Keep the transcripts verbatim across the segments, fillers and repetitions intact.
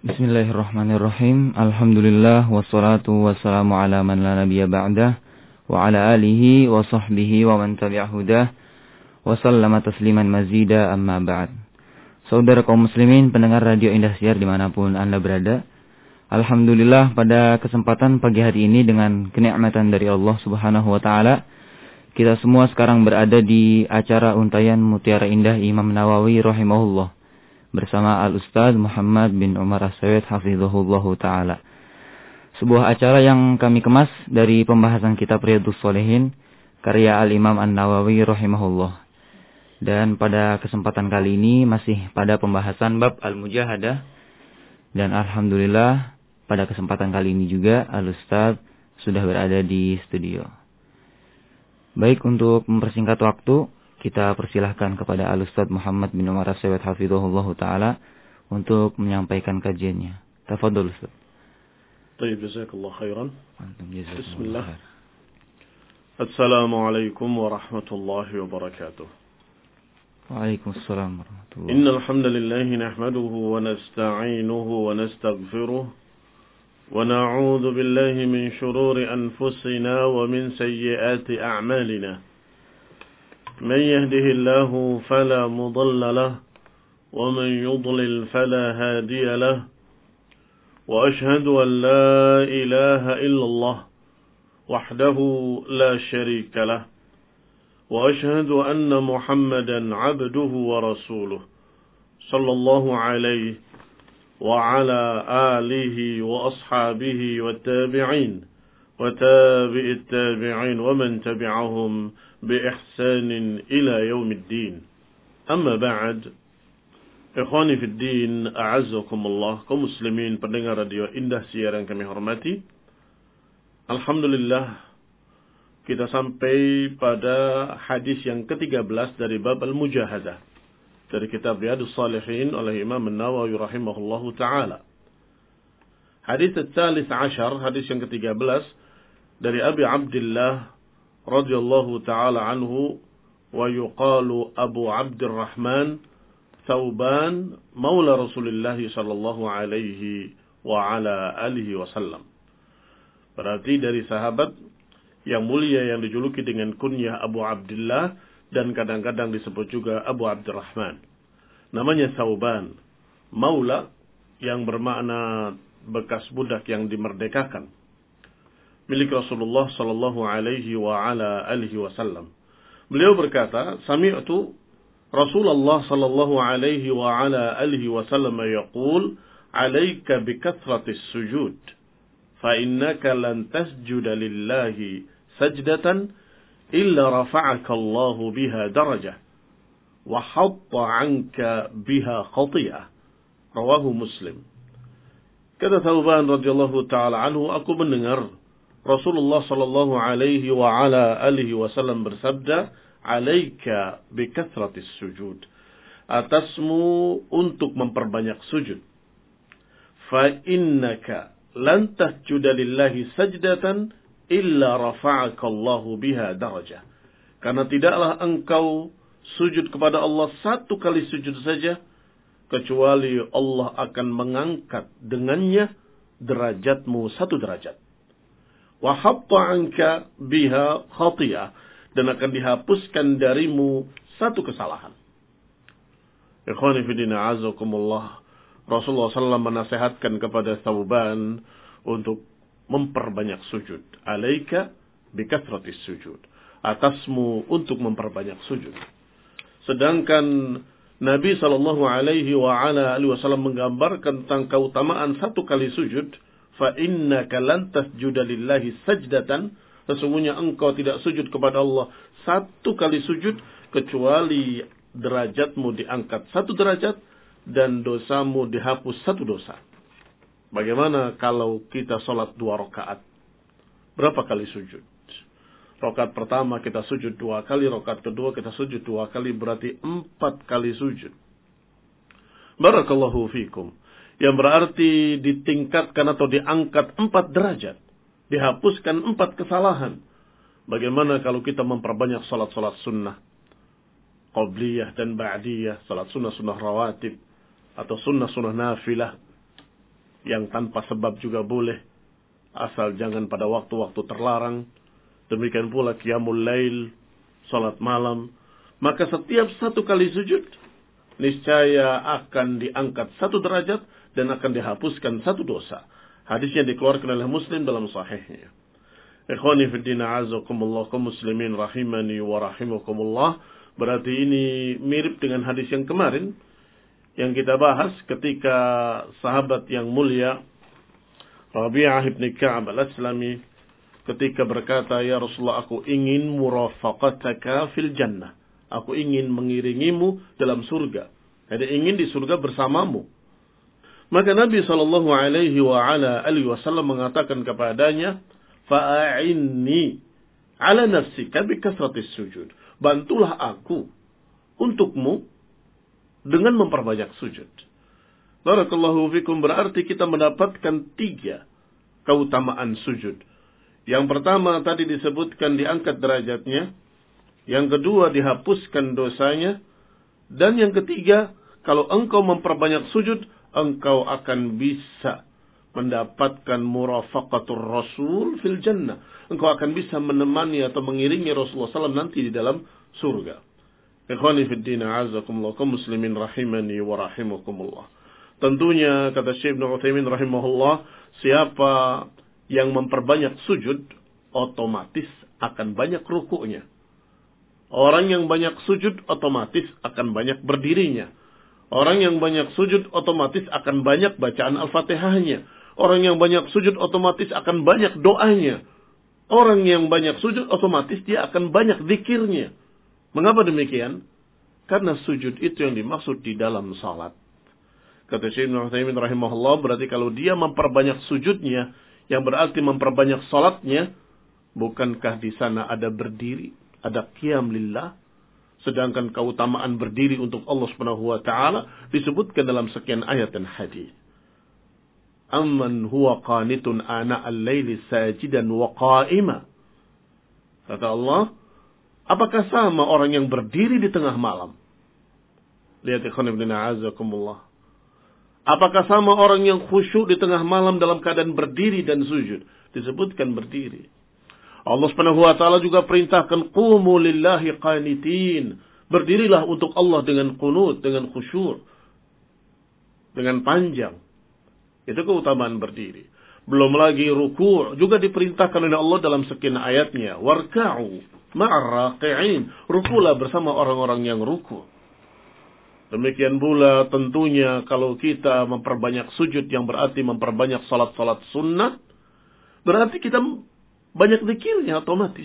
Bismillahirrahmanirrahim. Alhamdulillah wassalatu wassalamu ala man la nabiyya ba'dah wa ala alihi wa sahbihi wa man tabi'a hudah wa sallama tasliman mazida amma ba'd. Saudara kaum muslimin pendengar Radio Indahsiar dimanapun Anda berada, alhamdulillah pada kesempatan pagi hari ini dengan kenikmatan dari Allah Subhanahu wa taala, kita semua sekarang berada di acara untayan Mutiara Indah Imam Nawawi rahimahullah bersama Al-Ustaz Muhammad bin Umar As-Sawid hafizahullahu ta'ala. Sebuah acara yang kami kemas dari pembahasan kitab Riyadhus Shalihin karya Al-Imam An-Nawawi rahimahullah. Dan pada kesempatan kali ini masih pada pembahasan bab Al-Mujahadah. Dan alhamdulillah pada kesempatan kali ini juga Al-Ustaz sudah berada di studio. Baik, untuk mempersingkat waktu, kita persilahkan kepada Al-Ustaz Muhammad bin Umar As-Sawid hafizahullahu ta'ala untuk menyampaikan kajiannya. Tafadhol Ustaz. Baik, jazakallahu khairan. Bismillah. Khair. Assalamualaikum warahmatullahi wabarakatuh. Waalaikumsalam warahmatullahi wabarakatuh. Innal hamdalillah nahmaduhu wa nasta'inuhu wa nastaghfiruh wa na'udzu billahi min shururi anfusina wa min sayyiati a'malina. من يهده الله فلا مضل له ومن يضلل فلا هادي له وأشهد أن لا إله إلا الله وحده لا شريك له وأشهد أن محمدا عبده ورسوله صلى الله عليه وعلى آله وأصحابه والتابعين وتابع التابعين ومن تبعهم بإحسان إلى يوم الدين. أما بعد, ikhwani fi din, a'azzakumullah, kaum muslimin pendengar Radio Indahsiar yang kami hormati. Alhamdulillah, kita sampai pada hadis yang ketiga belas dari bab Al-Mujahadah dari kitab Riyadhus Shalihin oleh Imam An-Nawawi rahimahullahu ta'ala. Hadis al-thalith ashar, hadis yang ketiga belas dari Abi Abdullah radhiyallahu ta'ala anhu wa yuqalu Abu Abdurrahman Thawban maula Rasulullah sallallahu alaihi wa ala alihi wasallam. Berarti dari sahabat yang mulia yang dijuluki dengan kunyah Abu Abdullah dan kadang-kadang disebut juga Abu Abdurrahman. Namanya Thawban, maula yang bermakna bekas budak yang dimerdekakan, milik Rasulullah sallallahu alaihi wa ala alihi wasallam. Beliau berkata, sami'tu Rasulullah sallallahu alaihi wa ala alihi wasallam yaqul, "'alaika bikathratis sujud, fa innaka lan tasjuda lillahi sajdatan illa rafa'aka Allahu biha darajah wa hatta 'anka biha khati'ah." Rawahu Muslim. Kata Thawban radhiyallahu ta'ala anhu, aku mendengar Rasulullah sallallahu alaihi wa ala alihi wasallam bersabda, "'Alaika bikathratis sujud." Atasmu untuk memperbanyak sujud. Fa innaka lan tasjuda lillahi sajdatan illa rafa'aka Allahu biha darajah. Karena tidaklah engkau sujud kepada Allah satu kali sujud saja, kecuali Allah akan mengangkat dengannya derajatmu satu derajat. Wa hatta anka biha khati'ah, dan akan dihapuskan darimu satu kesalahan. Ikhwani fi din, a'azzakumullah, Rasulullah sallallahu alaihi wasallam menasihatkan kepada Thawban untuk memperbanyak sujud. Alaika bikathratis sujud. Atasmu untuk memperbanyak sujud. Sedangkan Nabi sallallahu alaihi wa ala alihi wasallam menggambarkan tentang keutamaan satu kali sujud. Fa innaka lan tasjuda lillahi sajdatan, sesungguhnya engkau tidak sujud kepada Allah satu kali sujud kecuali derajatmu diangkat satu derajat dan dosamu dihapus satu dosa. Bagaimana kalau kita sholat dua rakaat? Berapa kali sujud? Rakaat pertama kita sujud dua kali, rakaat kedua kita sujud dua kali, berarti empat kali sujud. Barakallahu fikum. Yang berarti ditingkatkan atau diangkat empat derajat. Dihapuskan empat kesalahan. Bagaimana kalau kita memperbanyak salat-salat sunnah? Qabliyah dan Ba'diyah. Salat sunnah-sunnah rawatib. Atau sunnah-sunnah nafilah. yang tanpa sebab juga boleh, asal jangan pada waktu-waktu terlarang. Demikian pula qiyamul lail, salat malam. Maka setiap satu kali sujud, niscaya akan diangkat satu derajat dan akan dihapuskan satu dosa. Hadisnya dikeluarkan oleh Muslim dalam sahihnya. Ikhwani fi din, a'azakumullah, kaum muslimin rahimani wa rahimakumullah. Berarti ini mirip dengan hadis yang kemarin yang kita bahas ketika sahabat yang mulia Rabi'ah ibn Ka'ab al-Aslami ketika berkata, "Ya Rasulullah, aku ingin murafaqataka fil jannah." Aku ingin mengiringimu dalam surga. Jadi ingin di surga bersamamu. Maka Nabi sallallahu alaihi wa ala alihi wasallam mengatakan kepadanya, "Fa'inni ala nafsika bi kasratis sujud." Bantulah aku untukmu dengan memperbanyak sujud. Barakallahu fikum, berarti kita mendapatkan tiga keutamaan sujud. Yang pertama tadi disebutkan diangkat derajatnya. Yang kedua dihapuskan dosanya. Dan yang ketiga, kalau engkau memperbanyak sujud, engkau akan bisa mendapatkan murafaqatur Rasul fil jannah. Engkau akan bisa menemani atau mengiringi Rasulullah sallallahu alaihi wasallam nanti di dalam surga. Ikhwani fid din, a'azakumullah, kaum muslimin rahimani wa rahimakumullah. Tentunya kata Syekh Ibnu Utsaimin rahimahullah, siapa yang memperbanyak sujud otomatis akan banyak rukuknya. Orang yang banyak sujud otomatis akan banyak berdirinya. Orang yang banyak sujud otomatis akan banyak bacaan Al-Fatihahnya. Orang yang banyak sujud otomatis akan banyak doanya. Orang yang banyak sujud otomatis dia akan banyak zikirnya. Mengapa demikian? Karena sujud itu yang dimaksud di dalam salat. Kata Syekh Ibnu Utsaimin rahimahullah, berarti kalau dia memperbanyak sujudnya, yang berarti memperbanyak salatnya, bukankah di sana ada berdiri, ada qiyam lillah? Sedangkan keutamaan berdiri untuk Allah Subhanahu wa taala disebutkan dalam sekian ayat dan hadis. Amman huwa qanitun ana al-laili sajidan wa qa'ima. Kata Allah, apakah sama orang yang berdiri di tengah malam? Lihat ikhwan ibn a'azakumullah. Apakah sama orang yang khusyuk di tengah malam dalam keadaan berdiri dan sujud? Disebutkan berdiri. Allah Subhanahu wa taala juga perintahkan qumu lillahi qanitin. Berdirilah untuk Allah dengan qunut, dengan khusyuk, dengan panjang. Itu keutamaan berdiri. Belum lagi ruku' juga diperintahkan oleh Allah dalam sekian ayatnya. Warka'u ma'ar raqi'in. Rukulah bersama orang-orang yang ruku'. Demikian pula tentunya kalau kita memperbanyak sujud yang berarti memperbanyak salat-salat sunnah, berarti kita banyak zikirnya otomatis.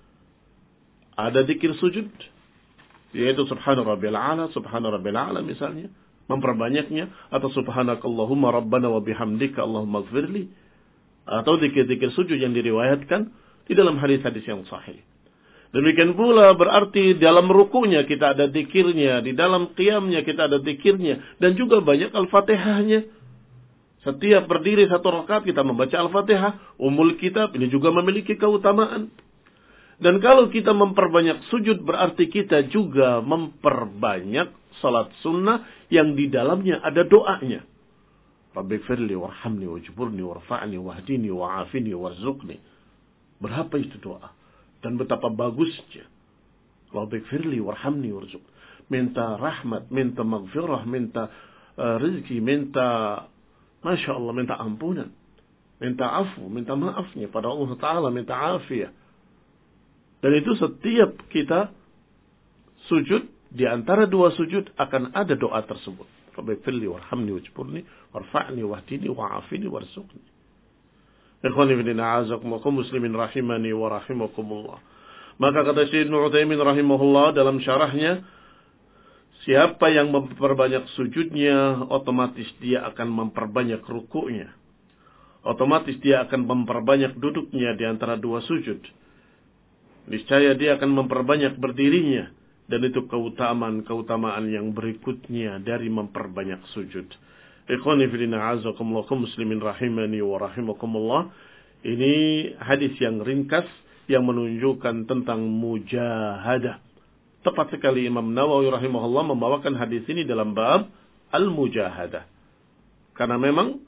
Ada zikir sujud, yaitu subhana rabbil a'la, subhana rabbil a'la misalnya, memperbanyaknya, atau subhanakallahumma rabbana wa bihamdika allahumma ighfirli, atau zikir-zikir sujud yang diriwayatkan di dalam hadis-hadis yang sahih. Demikian pula berarti dalam rukunya kita ada zikirnya, di dalam qiyamnya kita ada zikirnya, dan juga banyak Al-Fatihahnya. Setiap berdiri satu rakaat kita membaca Al-Fatihah, umul kitab ini juga memiliki keutamaan. Dan kalau kita memperbanyak sujud berarti kita juga memperbanyak salat sunnah yang di dalamnya ada doanya. Rabbighfirli warhamni wajburni warfa'ni wahdini wa'afini warzuqni. Berapa itu doa? Dan betapa bagusnya. Rabbighfirli warhamni warzuq. Minta rahmat, minta maghfirah, minta uh, rezeki, minta Masya Allah, minta ampunan, minta afu, minta maafnya pada Allah Ta'ala, minta afiah. Dan itu setiap kita sujud, di antara dua sujud akan ada doa tersebut. Rabbighfirli warhamni wajburni warfa'ni wahdini wa'afini warzuqni. Ikhwani fillah, a'azakumullah, muslimin rahimani wa rahimakumullah. Maka kata Syekh Ibnu Utsaimin rahimahullah dalam syarahnya, siapa yang memperbanyak sujudnya, otomatis dia akan memperbanyak rukuknya. Otomatis dia akan memperbanyak duduknya di antara dua sujud. Niscaya dia akan memperbanyak berdirinya. Dan itu keutamaan-keutamaan yang berikutnya dari memperbanyak sujud. Ikhwani fillah, a'azakumullah, muslimin rahimani wa rahimakumullah. Ini hadis yang ringkas yang menunjukkan tentang mujahadah. Tepat sekali Imam Nawawi rahimahullah membawakan hadis ini dalam bab al-mujahadah. Karena memang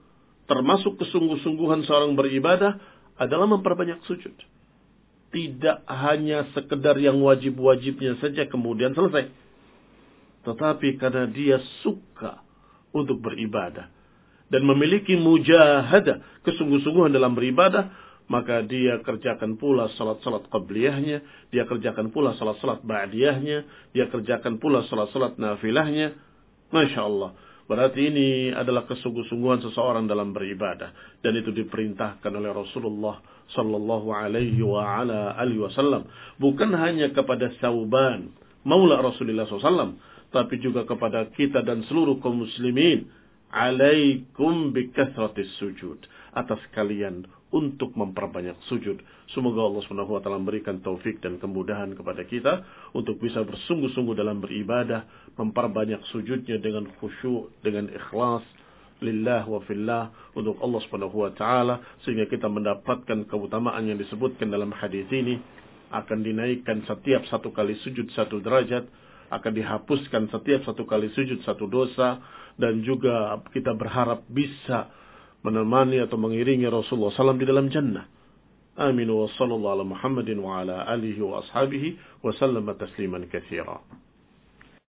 termasuk kesungguh-sungguhan seorang beribadah adalah memperbanyak sujud. Tidak hanya sekedar yang wajib-wajibnya saja kemudian selesai. Tetapi karena dia suka untuk beribadah dan memiliki mujahadah, kesungguh-sungguhan dalam beribadah, maka dia kerjakan pula salat-salat qabliyahnya, dia kerjakan pula salat-salat ba'diyahnya, dia kerjakan pula salat-salat nafilahnya. Masya Allah. Berarti ini adalah kesungguh-sungguhan seseorang dalam beribadah, dan itu diperintahkan oleh Rasulullah sallallahu alaihi wa ala alihi wasallam, bukan hanya kepada Sauban maula Rasulullah sallallahu alaihi wasallam, tapi juga kepada kita dan seluruh kaum muslimin. Alaikum bikathratis sujud, atas kalian untuk memperbanyak sujud. Semoga Allah Subhanahu wa taala memberikan taufik dan kemudahan kepada kita untuk bisa bersungguh-sungguh dalam beribadah, memperbanyak sujudnya dengan khusyuk, dengan ikhlas lillah wa fillah untuk Allah Subhanahu wa taala, sehingga kita mendapatkan keutamaan yang disebutkan dalam hadis ini. Akan dinaikkan setiap satu kali sujud satu derajat, akan dihapuskan setiap satu kali sujud satu dosa, dan juga kita berharap bisa menemani atau mengiringi Rasulullah sallallahu alaihi wasallam di dalam jannah. Amin wa sallallahu ala Muhammadin wa ala alihi wa ashabihi wa sallama tasliman katsira.